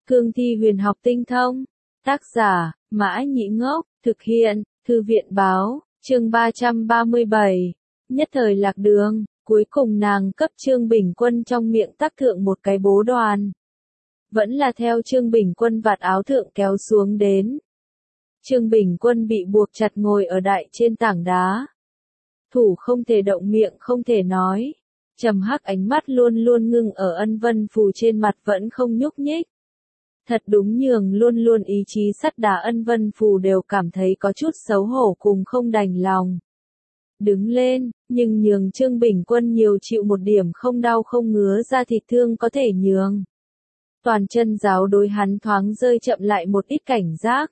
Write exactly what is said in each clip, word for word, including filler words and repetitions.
Cương thi huyền học tinh thông. Tác giả, Mã Nhĩ Ngốc, thực hiện, Thư viện báo, chương ba trăm ba mươi bảy. Nhất thời lạc đường, cuối cùng nàng cấp Trương Bình Quân trong miệng tác thượng một cái bố đoàn. Vẫn là theo Trương Bình Quân vạt áo thượng kéo xuống đến. Trương Bình Quân bị buộc chặt ngồi ở đại trên tảng đá. Thủ không thể động, miệng không thể nói. Trầm hắc ánh mắt luôn luôn ngưng ở Ân Vân Phù trên mặt vẫn không nhúc nhích. Thật đúng nhường luôn luôn ý chí sắt đá Ân Vân Phù đều cảm thấy có chút xấu hổ cùng không đành lòng. Đứng lên, nhưng nhường Trương Bình Quân nhiều chịu một điểm không đau không ngứa da thịt thương có thể nhường. Toàn chân giáo đối hắn thoáng rơi chậm lại một ít cảnh giác.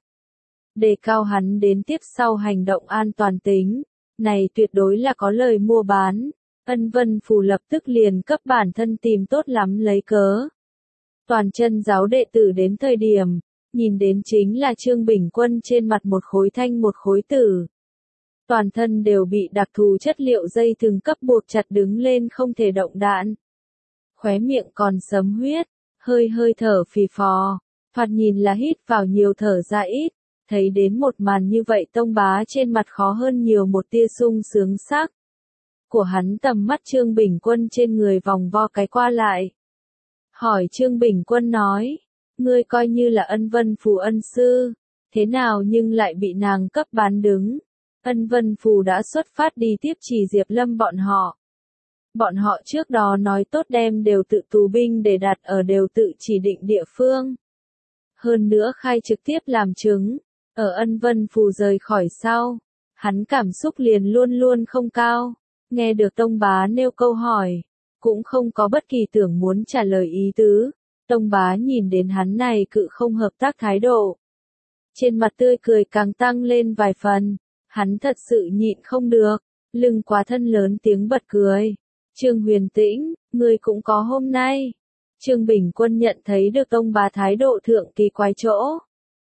Đề cao hắn đến tiếp sau hành động an toàn tính. Này tuyệt đối là có lời mua bán. Ân Vân Phù lập tức liền cấp bản thân tìm tốt lắm lấy cớ. Toàn chân giáo đệ tử đến thời điểm, nhìn đến chính là Trương Bình Quân trên mặt một khối thanh một khối tử. Toàn thân đều bị đặc thù chất liệu dây thừng cấp buộc chặt đứng lên không thể động đạn. Khóe miệng còn sấm huyết, hơi hơi thở phì phò, thoạt nhìn là hít vào nhiều thở ra ít. Thấy đến một màn như vậy Tông Bá trên mặt khó hơn nhiều một tia sung sướng sắc. Của hắn tầm mắt Trương Bình Quân trên người vòng vo cái qua lại. Hỏi Trương Bình Quân nói, ngươi coi như là Ân Vân Phù ân sư, thế nào nhưng lại bị nàng cấp bán đứng. Ân Vân Phù đã xuất phát đi tiếp chỉ Diệp Lâm bọn họ. Bọn họ trước đó nói tốt đem đều tự tù binh để đặt ở đều tự chỉ định địa phương. Hơn nữa khai trực tiếp làm chứng, ở Ân Vân Phù rời khỏi sau, hắn cảm xúc liền luôn luôn không cao. Nghe được Tông Bá nêu câu hỏi, cũng không có bất kỳ tưởng muốn trả lời ý tứ. Tông Bá nhìn đến hắn này cự không hợp tác thái độ. Trên mặt tươi cười càng tăng lên vài phần, hắn thật sự nhịn không được, lưng quá thân lớn tiếng bật cười. Trương Huyền Tĩnh, ngươi cũng có hôm nay. Trương Bình Quân nhận thấy được Tông Bá thái độ thượng kỳ quái chỗ.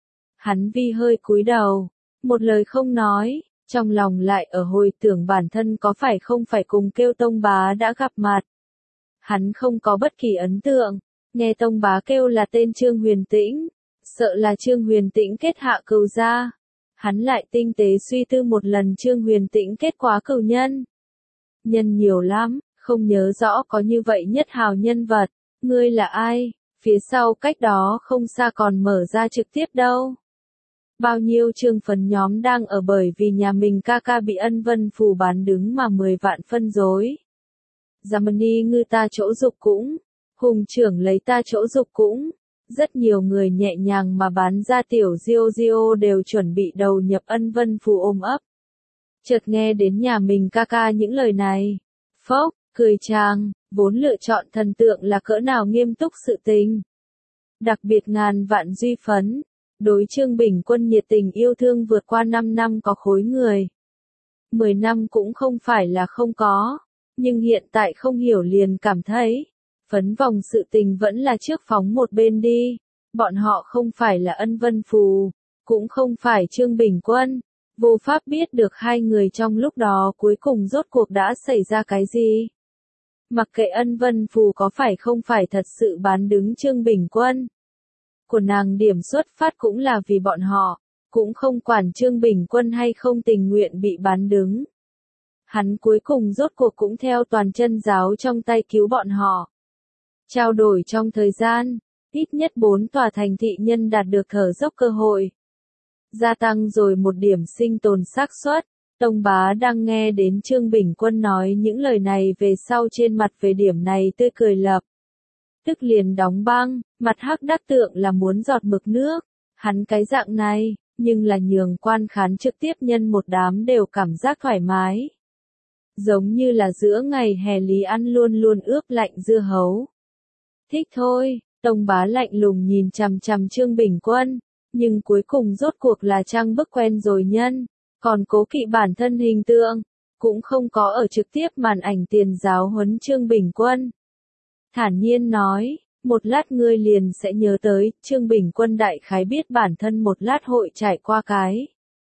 Hắn vi hơi cúi đầu, một lời không nói. Trong lòng lại ở hồi tưởng bản thân có phải không phải cùng kêu Tông Bá đã gặp mặt. Hắn không có bất kỳ ấn tượng, nghe Tông Bá kêu là tên Trương Huyền Tĩnh, sợ là Trương Huyền Tĩnh kết hạ cừu gia. Hắn lại tinh tế suy tư một lần Trương Huyền Tĩnh kết quá cừu nhân. Nhân nhiều lắm, không nhớ rõ có như vậy nhất hào nhân vật, ngươi là ai, phía sau cách đó không xa còn mở ra trực tiếp đâu. Bao nhiêu Trương Phấn nhóm đang ở bởi vì nhà mình ca ca bị Ân Vân Phù bán đứng mà mười vạn phân rối. Giamani ngư ta chỗ dục cũng, Hùng trưởng lấy ta chỗ dục cũng, rất nhiều người nhẹ nhàng mà bán ra tiểu Diêu Diêu đều chuẩn bị đầu nhập Ân Vân Phù ôm ấp. Chợt nghe đến nhà mình ca ca những lời này, phốc, cười chàng, vốn lựa chọn thần tượng là cỡ nào nghiêm túc sự tình. Đặc biệt ngàn vạn duy phấn. Đối Trương Bình Quân nhiệt tình yêu thương vượt qua năm năm có khối người. mười năm cũng không phải là không có, nhưng hiện tại không hiểu liền cảm thấy, phấn vòng sự tình vẫn là trước phóng một bên đi. Bọn họ không phải là Ân Vân Phù, cũng không phải Trương Bình Quân, vô pháp biết được hai người trong lúc đó cuối cùng rốt cuộc đã xảy ra cái gì. Mặc kệ Ân Vân Phù có phải không phải thật sự bán đứng Trương Bình Quân. Của nàng điểm xuất phát cũng là vì bọn họ, cũng không quản Trương Bình Quân hay không tình nguyện bị bán đứng. Hắn cuối cùng rốt cuộc cũng theo toàn chân giáo trong tay cứu bọn họ. Trao đổi trong thời gian, ít nhất bốn tòa thành thị nhân đạt được thở dốc cơ hội. Gia tăng rồi một điểm sinh tồn xác suất. Tông Bá đang nghe đến Trương Bình Quân nói những lời này về sau trên mặt về điểm này tươi cười lập. Tức liền đóng băng, mặt hắc đắc tượng là muốn giọt mực nước. Hắn cái dạng này, nhưng là nhường quan khán trực tiếp nhân một đám đều cảm giác thoải mái. Giống như là giữa ngày hè lý ăn luôn luôn ướp lạnh dưa hấu. Thích thôi, Tông Bá lạnh lùng nhìn chằm chằm Trương Bình Quân, nhưng cuối cùng rốt cuộc là trang bức quen rồi nhân, còn cố kỵ bản thân hình tượng, cũng không có ở trực tiếp màn ảnh tiền giáo huấn Trương Bình Quân. Thản nhiên nói, một lát ngươi liền sẽ nhớ tới, Trương Bình Quân đại khái biết bản thân một lát hội trải qua cái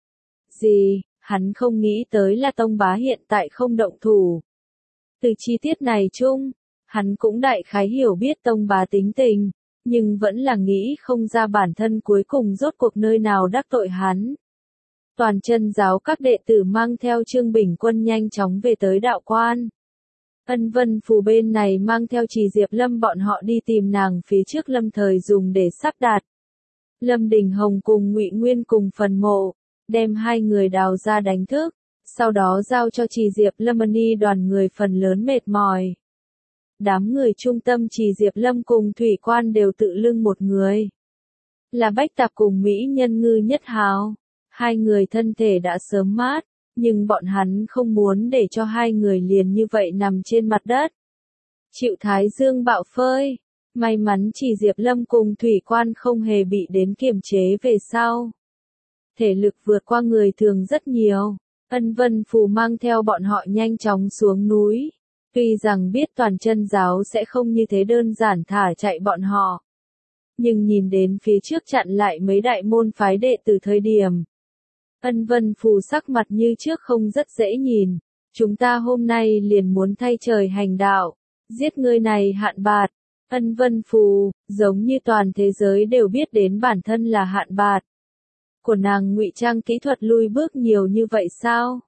gì, hắn không nghĩ tới là Tông Bá hiện tại không động thủ. Từ chi tiết này chung, hắn cũng đại khái hiểu biết Tông Bá tính tình, nhưng vẫn là nghĩ không ra bản thân cuối cùng rốt cuộc nơi nào đắc tội hắn. Toàn chân giáo các đệ tử mang theo Trương Bình Quân nhanh chóng về tới đạo quan. Ân Vân Phù bên này mang theo Trì Diệp Lâm bọn họ đi tìm nàng phía trước Lâm Thời dùng để sắp đặt. Lâm Đình Hồng cùng Ngụy Nguyên cùng phần mộ, đem hai người đào ra đánh thức, sau đó giao cho Trì Diệp Lâm Ni đoàn người phần lớn mệt mỏi. Đám người trung tâm Trì Diệp Lâm cùng Thủy Quan đều tự lưng một người. Là Bách Tạp cùng Mỹ Nhân Ngư Nhất Hào. Hai người thân thể đã sớm mát, nhưng bọn hắn không muốn để cho hai người liền như vậy nằm trên mặt đất. Chịu thái dương bạo phơi, may mắn Trì Diệp Lâm cùng Thủy Quan không hề bị đến kiềm chế về sau. Thể lực vượt qua người thường rất nhiều, Ân Vân Phù mang theo bọn họ nhanh chóng xuống núi. Tuy rằng biết toàn chân giáo sẽ không như thế đơn giản thả chạy bọn họ. Nhưng nhìn đến phía trước chặn lại mấy đại môn phái đệ từ thời điểm. Ân Vân Phù sắc mặt như trước không rất dễ nhìn. Chúng ta hôm nay liền muốn thay trời hành đạo, giết người này Hạn Bạt. Ân Vân Phù, giống như toàn thế giới đều biết đến bản thân là Hạn Bạt. Của nàng ngụy trang kỹ thuật lui bước nhiều như vậy sao?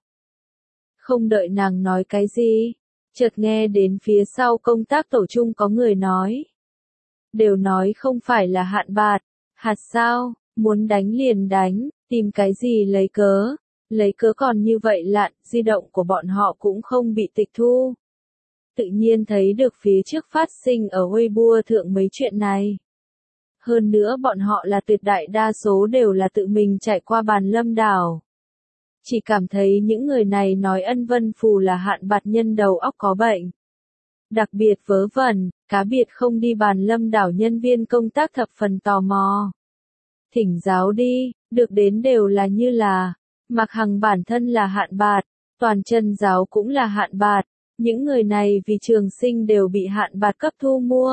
Không đợi nàng nói cái gì, chợt nghe đến phía sau công tác tổ chung có người nói. Đều nói không phải là Hạn Bạt, hạt sao, muốn đánh liền đánh, tìm cái gì lấy cớ, lấy cớ còn như vậy lạn, di động của bọn họ cũng không bị tịch thu. Tự nhiên thấy được phía trước phát sinh ở Weibo thượng mấy chuyện này. Hơn nữa bọn họ là tuyệt đại đa số đều là tự mình trải qua Bàn Lâm đảo. Chỉ cảm thấy những người này nói Ân Vân Phù là Hạn Bạt nhân đầu óc có bệnh. Đặc biệt vớ vẩn, cá biệt không đi Bàn Lâm đảo nhân viên công tác thập phần tò mò. Thỉnh giáo đi, được đến đều là như là, Mạc Hằng bản thân là Hạn Bạt, toàn chân giáo cũng là Hạn Bạt, những người này vì trường sinh đều bị Hạn Bạt cấp thu mua.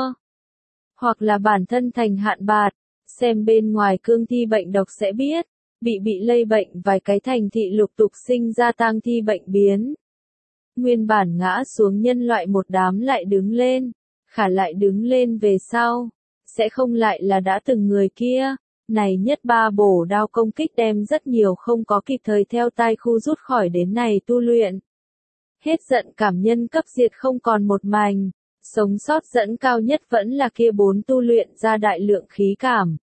Hoặc là bản thân thành Hạn Bạt, xem bên ngoài cương thi bệnh độc sẽ biết, bị bị lây bệnh vài cái thành thị lục tục sinh ra tang thi bệnh biến. Nguyên bản ngã xuống nhân loại một đám lại đứng lên, khả lại đứng lên về sau, sẽ không lại là đã từng người kia. Này nhất ba bổ đao công kích đem rất nhiều không có kịp thời theo tai khu rút khỏi đến này tu luyện. Hết giận cảm nhân cấp diệt không còn một mảnh, sống sót dẫn cao nhất vẫn là kia bốn tu luyện ra đại lượng khí cảm.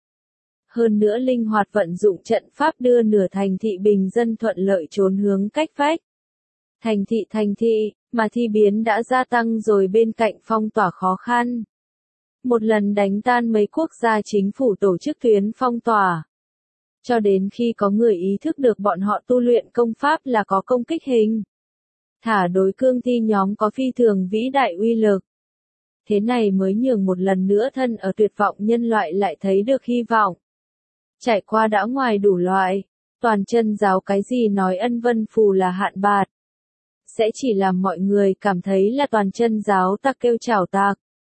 Hơn nữa linh hoạt vận dụng trận pháp đưa nửa thành thị bình dân thuận lợi trốn hướng cách vách. Thành thị thành thị, mà thi biến đã gia tăng rồi bên cạnh phong tỏa khó khăn. Một lần đánh tan mấy quốc gia chính phủ tổ chức tuyến phong tỏa. Cho đến khi có người ý thức được bọn họ tu luyện công pháp là có công kích hình. Thả đối cương thi nhóm có phi thường vĩ đại uy lực. Thế này mới nhường một lần nữa thân ở tuyệt vọng nhân loại lại thấy được hy vọng. Trải qua đã ngoài đủ loại, toàn chân giáo cái gì nói Ân Vân Phù là Hạn Bạt. Sẽ chỉ làm mọi người cảm thấy là toàn chân giáo ta kêu chảo tạc.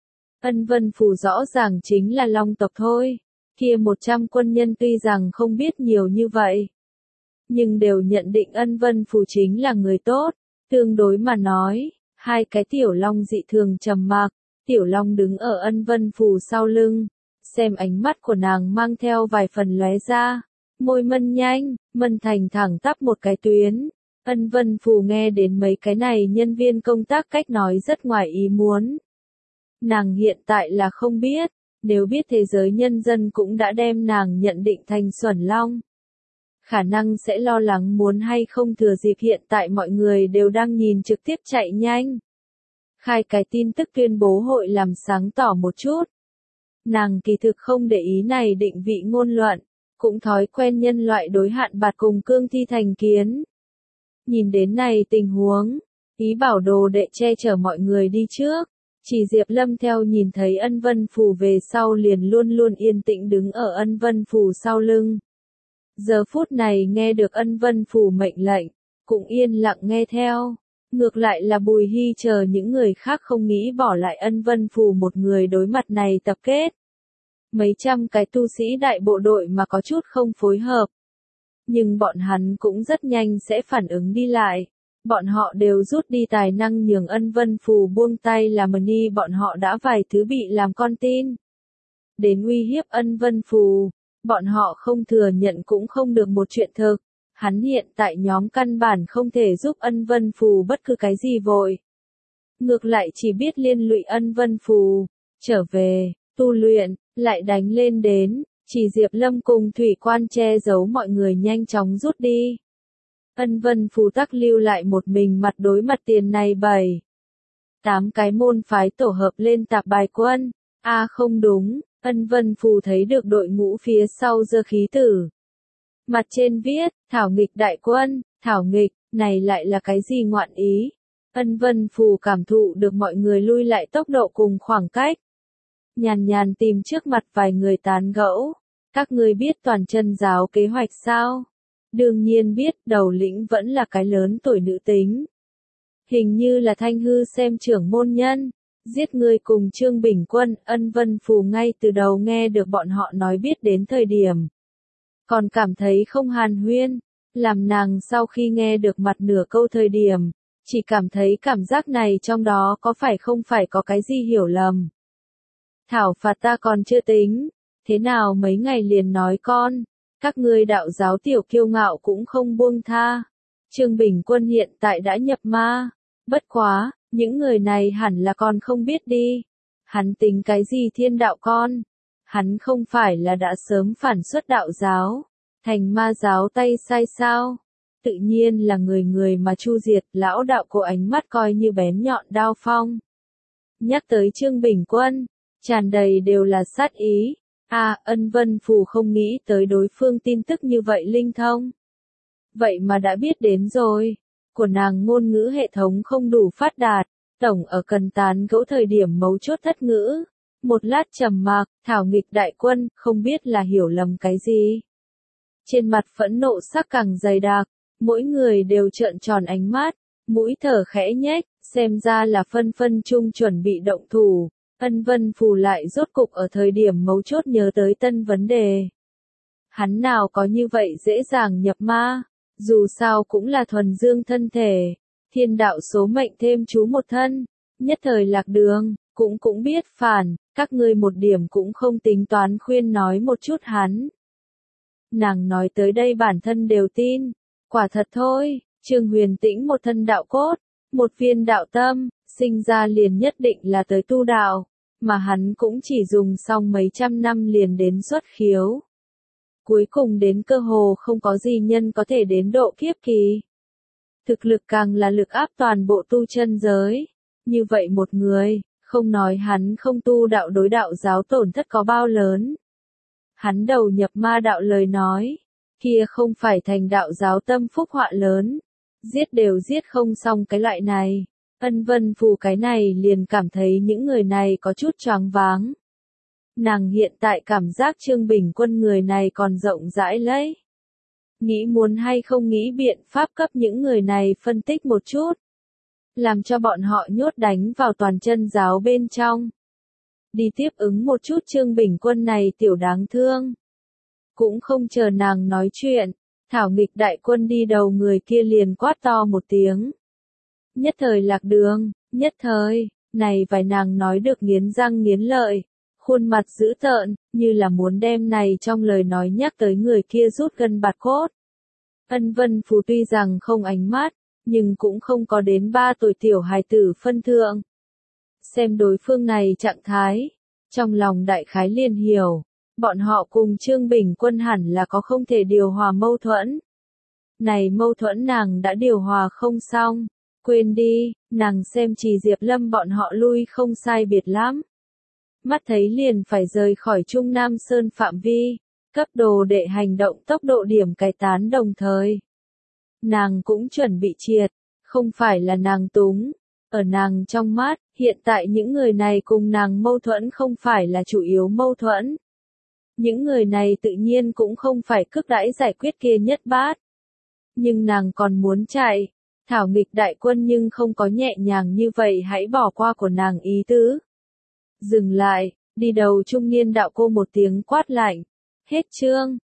Ân Vân Phù rõ ràng chính là Long tộc thôi, kia một trăm quân nhân tuy rằng không biết nhiều như vậy. Nhưng đều nhận định Ân Vân Phù chính là người tốt, tương đối mà nói, hai cái tiểu long dị thường trầm mặc, tiểu long đứng ở Ân Vân Phù sau lưng, xem ánh mắt của nàng mang theo vài phần lóe ra, môi mân nhanh, mân thành thẳng tắp một cái tuyến. Ân Vân Phù nghe đến mấy cái này nhân viên công tác cách nói rất ngoài ý muốn. Nàng hiện tại là không biết, nếu biết thế giới nhân dân cũng đã đem nàng nhận định thành xuẩn long. Khả năng sẽ lo lắng muốn hay không thừa dịp hiện tại mọi người đều đang nhìn trực tiếp chạy nhanh. Khai cái tin tức tuyên bố hội làm sáng tỏ một chút. Nàng kỳ thực không để ý này định vị ngôn luận, cũng thói quen nhân loại đối Hạn Bạt cùng cương thi thành kiến. Nhìn đến này tình huống, ý bảo đồ đệ che chở mọi người đi trước. Chỉ Diệp Lâm theo nhìn thấy Ân Vân Phù về sau liền luôn luôn yên tĩnh đứng ở Ân Vân Phù sau lưng. Giờ phút này nghe được Ân Vân Phù mệnh lệnh, cũng yên lặng nghe theo. Ngược lại là Bùi Hy chờ những người khác không nghĩ bỏ lại Ân Vân Phù một người đối mặt này tập kết. Mấy trăm cái tu sĩ đại bộ đội mà có chút không phối hợp. Nhưng bọn hắn cũng rất nhanh sẽ phản ứng đi lại. Bọn họ đều rút đi tài năng nhường Ân Vân Phù buông tay làm ni bọn họ đã vài thứ bị làm con tin. đến uy hiếp Ân Vân Phù. Bọn họ không thừa nhận cũng không được một chuyện thực. Hắn hiện tại nhóm căn bản không thể giúp Ân Vân Phù bất cứ cái gì vội. Ngược lại chỉ biết liên lụy Ân Vân Phù. Trở về, tu luyện, lại đánh lên đến, chỉ Diệp Lâm cùng Thủy Quan che giấu mọi người nhanh chóng rút đi. Ân Vân Phù tắc lưu lại một mình mặt đối mặt tiền này bảy. Tám cái môn phái tổ hợp lên tạp bài quân. A à không đúng, Ân Vân Phù thấy được đội ngũ phía sau giơ khí tử. Mặt trên viết, thảo nghịch đại quân, thảo nghịch, này lại là cái gì ngoạn ý? Ân Vân Phù cảm thụ được mọi người lui lại tốc độ cùng khoảng cách. Nhàn nhàn tìm trước mặt vài người tán gẫu. Các ngươi biết toàn chân giáo kế hoạch sao? Đương nhiên biết, đầu lĩnh vẫn là cái lớn tuổi nữ tính. Hình như là Thanh Hư xem trưởng môn nhân. Giết người cùng Trương Bình Quân, Ân Vân Phù ngay từ đầu nghe được bọn họ nói biết đến thời điểm. Còn cảm thấy không hàn huyên. Làm nàng sau khi nghe được mặt nửa câu thời điểm, chỉ cảm thấy cảm giác này trong đó có phải không phải có cái gì hiểu lầm. Thảo phạt ta còn chưa tính, thế nào mấy ngày liền nói con, các ngươi đạo giáo tiểu kiêu ngạo cũng không buông tha. Trương Bình Quân hiện tại đã nhập ma, bất quá, những người này hẳn là còn không biết đi. Hắn tính cái gì thiên đạo con? Hắn không phải là đã sớm phản xuất đạo giáo, thành ma giáo tay sai sao? Tự nhiên là người người mà chu diệt, lão đạo cô ánh mắt coi như bén nhọn đao phong. Nhắc tới Trương Bình Quân, tràn đầy đều là sát ý. À, Ân Vân Phù không nghĩ tới đối phương tin tức như vậy linh thông. Vậy mà đã biết đến rồi. Của nàng ngôn ngữ hệ thống không đủ phát đạt, tổng ở cần tán gẫu thời điểm mấu chốt thất ngữ. Một lát trầm mặc, thảo nghịch đại quân, không biết là hiểu lầm cái gì. Trên mặt phẫn nộ sắc càng dày đặc, mỗi người đều trợn tròn ánh mắt, mũi thở khẽ nhếch, xem ra là phân phân chung chuẩn bị động thủ. Ân Vân Phù lại rốt cục ở thời điểm mấu chốt nhớ tới tân vấn đề. Hắn nào có như vậy dễ dàng nhập ma, dù sao cũng là thuần dương thân thể, thiên đạo số mệnh thêm chú một thân, nhất thời lạc đường, cũng cũng biết phản, các ngươi một điểm cũng không tính toán khuyên nói một chút hắn. Nàng nói tới đây bản thân đều tin, quả thật thôi, Trương Huyền Tĩnh một thân đạo cốt, một viên đạo tâm, sinh ra liền nhất định là tới tu đạo, mà hắn cũng chỉ dùng xong mấy trăm năm liền đến xuất khiếu. Cuối cùng đến cơ hồ không có gì nhân có thể đến độ kiếp kỳ. Thực lực càng là lực áp toàn bộ tu chân giới. Như vậy một người, không nói hắn không tu đạo đối đạo giáo tổn thất có bao lớn. Hắn đầu nhập ma đạo lời nói, kia không phải thành đạo giáo tâm phúc họa lớn. Giết đều giết không xong cái loại này. Ân Vân Phù cái này liền cảm thấy những người này có chút choáng váng. Nàng hiện tại cảm giác Trương Bình Quân người này còn rộng rãi lấy. Nghĩ muốn hay không nghĩ biện pháp cấp những người này phân tích một chút. Làm cho bọn họ nhốt đánh vào toàn chân giáo bên trong. Đi tiếp ứng một chút Trương Bình Quân này tiểu đáng thương. Cũng không chờ nàng nói chuyện, thảo nghịch đại quân đi đầu người kia liền quát to một tiếng. Nhất thời lạc đường, nhất thời, này vài nàng nói được nghiến răng nghiến lợi. Khuôn mặt dữ tợn, như là muốn đem này trong lời nói nhắc tới người kia rút gân bạt cốt. Ân Vân Phù tuy rằng không ánh mắt, nhưng cũng không có đến ba tuổi tiểu hài tử phân thượng. Xem đối phương này trạng thái, trong lòng đại khái liền hiểu, bọn họ cùng Trương Bình Quân hẳn là có không thể điều hòa mâu thuẫn. Này mâu thuẫn nàng đã điều hòa không xong, quên đi, nàng xem Trì Diệp Lâm bọn họ lui không sai biệt lắm. Mắt thấy liền phải rời khỏi Trung Nam Sơn phạm vi, cấp đồ đệ hành động tốc độ điểm cải tán đồng thời. Nàng cũng chuẩn bị triệt, không phải là nàng túng, ở nàng trong mắt, hiện tại những người này cùng nàng mâu thuẫn không phải là chủ yếu mâu thuẫn. Những người này tự nhiên cũng không phải cước đãi giải quyết kia nhất bát. Nhưng nàng còn muốn chạy, thảo nghịch đại quân nhưng không có nhẹ nhàng như vậy hãy bỏ qua của nàng ý tứ. Dừng lại, đi đầu trung niên đạo cô một tiếng quát lạnh. Hết chương.